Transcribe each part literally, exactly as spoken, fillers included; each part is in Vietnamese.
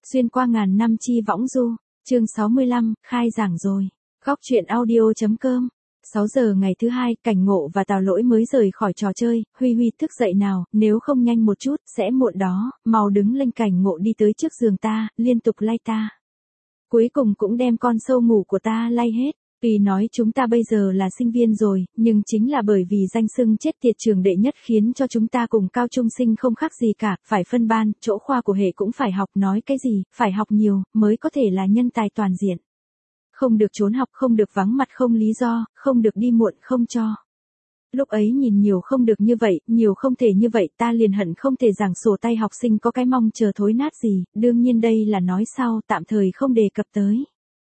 Xuyên qua ngàn năm chi võng du, chương sáu mươi lăm, khai giảng rồi. Góc truyện audio.com. sáu giờ ngày thứ hai, Cảnh Ngộ và Tào Lỗi mới rời khỏi trò chơi. Huy Huy thức dậy nào, nếu không nhanh một chút, sẽ muộn đó. Mau đứng lên. Cảnh Ngộ đi tới trước giường ta, liên tục lay ta. Cuối cùng cũng đem con sâu ngủ của ta lay hết. Tuy nói chúng ta bây giờ là sinh viên rồi, nhưng chính là bởi vì danh xưng chết tiệt trường đệ nhất khiến cho chúng ta cùng cao trung sinh không khác gì cả, phải phân ban, chỗ khoa của hệ cũng phải học, nói cái gì, phải học nhiều, mới có thể là nhân tài toàn diện. Không được trốn học, không được vắng mặt không lý do, không được đi muộn không cho. Lúc ấy nhìn nhiều không được như vậy, nhiều không thể như vậy, ta liền hận không thể giảng sổ tay học sinh có cái mong chờ thối nát gì, đương nhiên đây là nói sau, tạm thời không đề cập tới.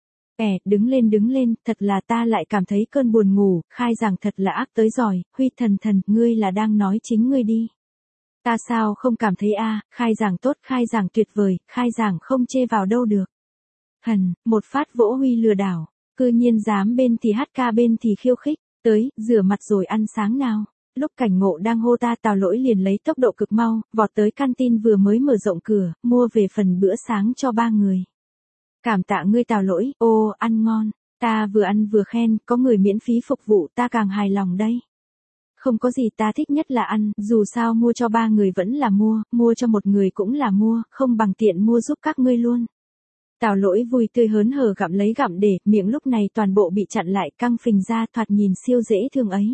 Ẻ, đứng lên đứng lên, thật là ta lại cảm thấy cơn buồn ngủ, khai giảng thật là ác tới giỏi, Huy thần thần, ngươi là đang nói chính ngươi đi. Ta sao không cảm thấy a, à, khai giảng tốt, khai giảng tuyệt vời, khai giảng không chê vào đâu được. Hần, một phát vỗ Huy lừa đảo, cư nhiên dám bên thì hát ca bên thì khiêu khích, tới, rửa mặt rồi ăn sáng nào. Lúc Cảnh Ngộ đang hô ta, Tào Lỗi liền lấy tốc độ cực mau, vọt tới canteen vừa mới mở rộng cửa, mua về phần bữa sáng cho ba người. Cảm tạ ngươi Tào Lỗi, ô, ăn ngon, ta vừa ăn vừa khen, có người miễn phí phục vụ ta càng hài lòng đây. Không có gì ta thích nhất là ăn, dù sao mua cho ba người vẫn là mua, mua cho một người cũng là mua, không bằng tiện mua giúp các ngươi luôn. Tào Lỗi vui tươi hớn hở gặm lấy gặm để, miệng lúc này toàn bộ bị chặn lại căng phình ra, thoạt nhìn siêu dễ thương ấy.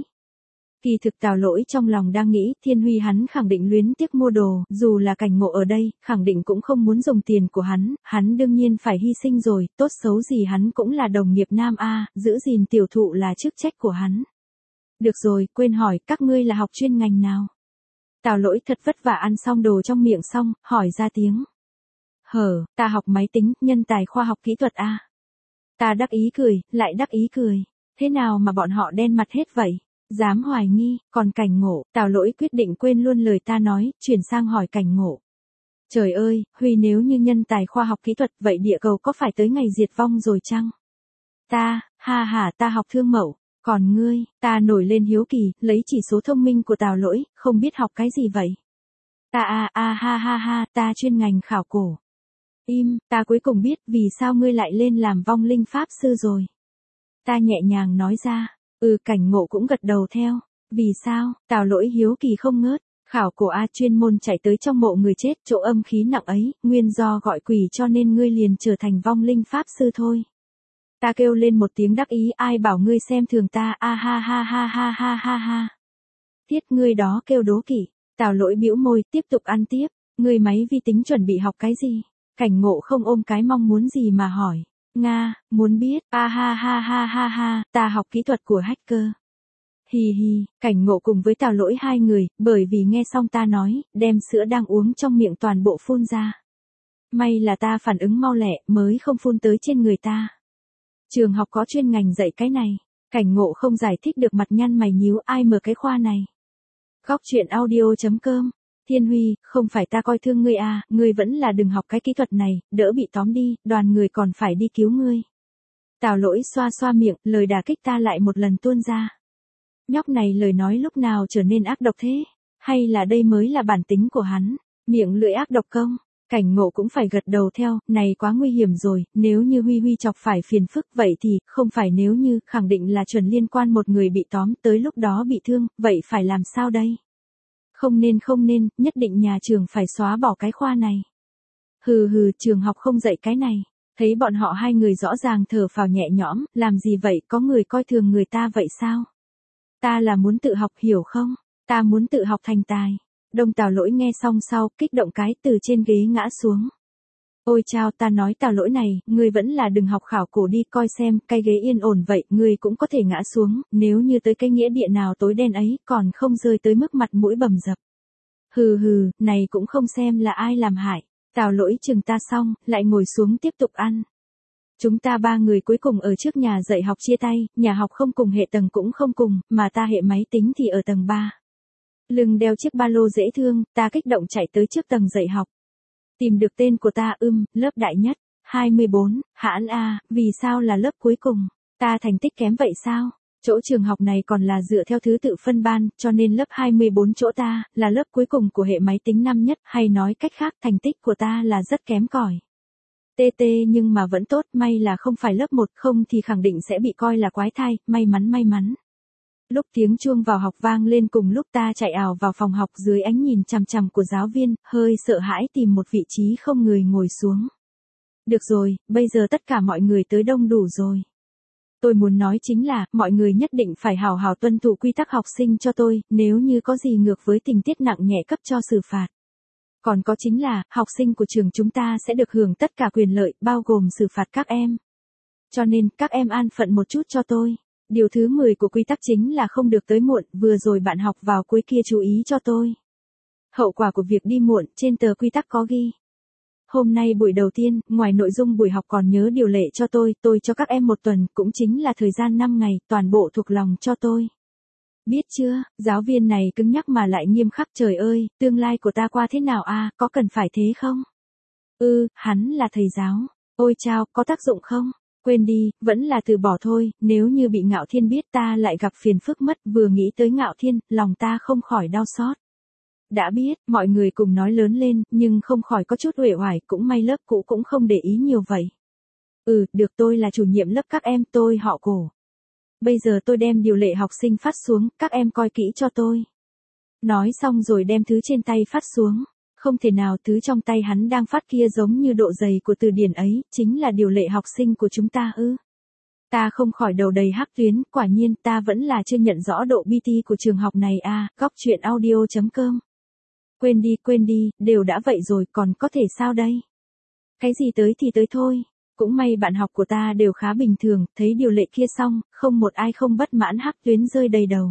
Kỳ thực Tào Lỗi trong lòng đang nghĩ, Thiên Huy hắn khẳng định luyến tiếc mua đồ, dù là Cảnh Ngộ ở đây, khẳng định cũng không muốn dùng tiền của hắn, hắn đương nhiên phải hy sinh rồi, tốt xấu gì hắn cũng là đồng nghiệp nam A, giữ gìn tiểu thụ là chức trách của hắn. Được rồi, quên hỏi, các ngươi là học chuyên ngành nào? Tào Lỗi thật vất vả ăn xong đồ trong miệng xong, hỏi ra tiếng. Hở, ta học máy tính, nhân tài khoa học kỹ thuật A. Ta đắc ý cười, lại đắc ý cười, thế nào mà bọn họ đen mặt hết vậy? Dám hoài nghi, còn Cảnh Ngộ, Tào Lỗi quyết định quên luôn lời ta nói, chuyển sang hỏi Cảnh Ngộ. Trời ơi, Huy nếu như nhân tài khoa học kỹ thuật, vậy địa cầu có phải tới ngày diệt vong rồi chăng? Ta, ha ha, ta học thương mẫu, còn ngươi, ta nổi lên hiếu kỳ, lấy chỉ số thông minh của Tào Lỗi, không biết học cái gì vậy? Ta a a ha ha ha, ta chuyên ngành khảo cổ. Im, ta cuối cùng biết vì sao ngươi lại lên làm vong linh pháp sư rồi. Ta nhẹ nhàng nói ra. Ừ, Cảnh Ngộ cũng gật đầu theo. Vì sao? Tào Lỗi hiếu kỳ không ngớt. Khảo cổ A chuyên môn chạy tới trong mộ người chết, chỗ âm khí nặng ấy, nguyên do gọi quỷ cho nên ngươi liền trở thành vong linh pháp sư thôi. Ta kêu lên một tiếng đắc ý, ai bảo ngươi xem thường ta, a ha ha ha ha ha ha ha. Thiết ngươi đó kêu đố kỵ. Tào Lỗi bĩu môi, tiếp tục ăn tiếp. Ngươi máy vi tính chuẩn bị học cái gì? Cảnh Ngộ không ôm cái mong muốn gì mà hỏi. Nga, muốn biết, a ha ha ha ha ha, ta học kỹ thuật của hacker. Hi hi, Cảnh Ngộ cùng với Tào Lỗi hai người, bởi vì nghe xong ta nói, đem sữa đang uống trong miệng toàn bộ phun ra. May là ta phản ứng mau lẹ, mới không phun tới trên người ta. Trường học có chuyên ngành dạy cái này. Cảnh Ngộ không giải thích được, mặt nhăn mày nhíu, ai mở cái khoa này. Góc truyện audio.com. Thiên Huy, không phải ta coi thương ngươi à, ngươi vẫn là đừng học cái kỹ thuật này, đỡ bị tóm đi, đoàn người còn phải đi cứu ngươi. Tào Lỗi xoa xoa miệng, lời đả kích ta lại một lần tuôn ra. Nhóc này lời nói lúc nào trở nên ác độc thế, hay là đây mới là bản tính của hắn, miệng lưỡi ác độc công. Cảnh Ngộ cũng phải gật đầu theo, này quá nguy hiểm rồi, nếu như Huy Huy chọc phải phiền phức vậy thì, không phải nếu như, khẳng định là chuẩn liên quan một người bị tóm, tới lúc đó bị thương, vậy phải làm sao đây? Không nên không nên, nhất định nhà trường phải xóa bỏ cái khoa này. Hừ hừ, trường học không dạy cái này. Thấy bọn họ hai người rõ ràng thở phào nhẹ nhõm, làm gì vậy, có người coi thường người ta vậy sao? Ta là muốn tự học, hiểu không? Ta muốn tự học thành tài. Đông Tào Lỗi nghe xong sau, kích động cái từ trên ghế ngã xuống. Ôi chao, ta nói Tào Lỗi này, ngươi vẫn là đừng học khảo cổ đi, coi xem, cái ghế yên ổn vậy, ngươi cũng có thể ngã xuống, nếu như tới cái nghĩa địa nào tối đen ấy, còn không rơi tới mức mặt mũi bầm dập. Hừ hừ, này cũng không xem là ai làm hại. Tào Lỗi chừng ta xong, lại ngồi xuống tiếp tục ăn. Chúng ta ba người cuối cùng ở trước nhà dạy học chia tay, nhà học không cùng hệ tầng cũng không cùng, mà ta hệ máy tính thì ở tầng ba. Lưng đeo chiếc ba lô dễ thương, ta kích động chạy tới trước tầng dạy học. Tìm được tên của ta, ưm, lớp đại nhất, hai mươi bốn, hãn a, vì sao là lớp cuối cùng? Ta thành tích kém vậy sao? Chỗ trường học này còn là dựa theo thứ tự phân ban, cho nên lớp hai mươi bốn chỗ ta, là lớp cuối cùng của hệ máy tính năm nhất, hay nói cách khác thành tích của ta là rất kém cỏi. Tê tê nhưng mà vẫn tốt, may là không phải lớp một, không thì khẳng định sẽ bị coi là quái thai, may mắn may mắn. Lúc tiếng chuông vào học vang lên cùng lúc ta chạy ào vào phòng học dưới ánh nhìn chằm chằm của giáo viên, hơi sợ hãi tìm một vị trí không người ngồi xuống. Được rồi, bây giờ tất cả mọi người tới đông đủ rồi. Tôi muốn nói chính là, mọi người nhất định phải hào hào tuân thủ quy tắc học sinh cho tôi, nếu như có gì ngược với tình tiết nặng nhẹ cấp cho xử phạt. Còn có chính là, học sinh của trường chúng ta sẽ được hưởng tất cả quyền lợi, bao gồm xử phạt các em. Cho nên, các em an phận một chút cho tôi. Điều thứ mười của quy tắc chính là không được tới muộn, vừa rồi bạn học vào cuối kia chú ý cho tôi. Hậu quả của việc đi muộn, trên tờ quy tắc có ghi. Hôm nay buổi đầu tiên, ngoài nội dung buổi học còn nhớ điều lệ cho tôi, tôi cho các em một tuần, cũng chính là thời gian năm ngày, toàn bộ thuộc lòng cho tôi. Biết chưa, giáo viên này cứng nhắc mà lại nghiêm khắc, trời ơi, tương lai của ta qua thế nào a, có cần phải thế không? Ừ, hắn là thầy giáo. Ôi chao, có tác dụng không? Quên đi, vẫn là từ bỏ thôi, nếu như bị Ngạo Thiên biết ta lại gặp phiền phức mất, vừa nghĩ tới Ngạo Thiên, lòng ta không khỏi đau xót. Đã biết, mọi người cùng nói lớn lên, nhưng không khỏi có chút uể oải, cũng may lớp cũ cũng không để ý nhiều vậy. Ừ, được, tôi là chủ nhiệm lớp các em, tôi họ Cổ. Bây giờ tôi đem điều lệ học sinh phát xuống, các em coi kỹ cho tôi. Nói xong rồi đem thứ trên tay phát xuống. Không thể nào, thứ trong tay hắn đang phát kia giống như độ dày của từ điển ấy, chính là điều lệ học sinh của chúng ta ư. Ta không khỏi đầu đầy hắc tuyến, quả nhiên ta vẫn là chưa nhận rõ độ pê tê của trường học này à, góc truyện audio chấm com. Quên đi, quên đi, đều đã vậy rồi, còn có thể sao đây? Cái gì tới thì tới thôi. Cũng may bạn học của ta đều khá bình thường, thấy điều lệ kia xong, không một ai không bất mãn hắc tuyến rơi đầy đầu.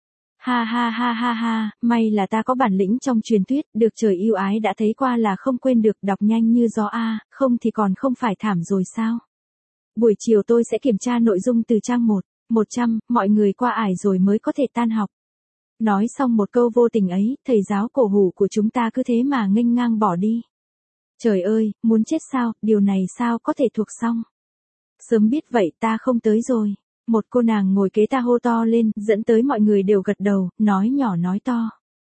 Ha ha ha ha ha, may là ta có bản lĩnh trong truyền thuyết, được trời yêu ái đã thấy qua là không quên được, đọc nhanh như gió a, không thì còn không phải thảm rồi sao? Buổi chiều tôi sẽ kiểm tra nội dung từ trang một, một trăm, mọi người qua ải rồi mới có thể tan học. Nói xong một câu vô tình ấy, thầy giáo cổ hủ của chúng ta cứ thế mà nghênh ngang bỏ đi. Trời ơi, muốn chết sao, điều này sao có thể thuộc xong. Sớm biết vậy ta không tới rồi. Một cô nàng ngồi kế ta hô to lên, dẫn tới mọi người đều gật đầu, nói nhỏ nói to.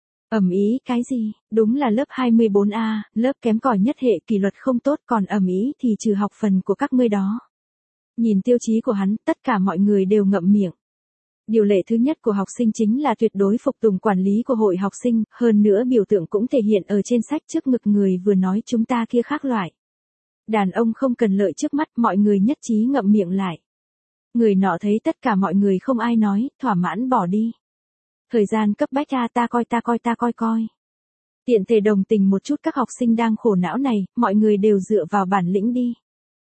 Ầm ĩ cái gì, đúng là lớp hai mươi bốn A, lớp kém cỏi nhất hệ kỷ luật không tốt, còn ầm ĩ thì trừ học phần của các ngươi đó. Nhìn tiêu chí của hắn, tất cả mọi người đều ngậm miệng. Điều lệ thứ nhất của học sinh chính là tuyệt đối phục tùng quản lý của hội học sinh, hơn nữa biểu tượng cũng thể hiện ở trên sách trước ngực người vừa nói chúng ta kia khác loại. Đàn ông không cần lợi trước mắt, mọi người nhất trí ngậm miệng lại. Người nọ thấy tất cả mọi người không ai nói, thỏa mãn bỏ đi. Thời gian cấp bách a, ta coi ta coi ta coi coi. Tiện thể đồng tình một chút các học sinh đang khổ não này, mọi người đều dựa vào bản lĩnh đi.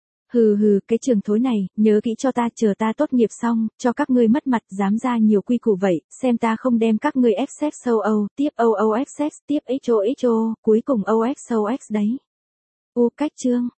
Hừ hừ, cái trường thối này, nhớ kỹ cho ta, chờ ta tốt nghiệp xong, cho các ngươi mất mặt, dám ra nhiều quy củ vậy, xem ta không đem các ngươi ép sex o o, tiếp o o ép sex, tiếp ho ho, cuối cùng o x o x đấy. U cách chương.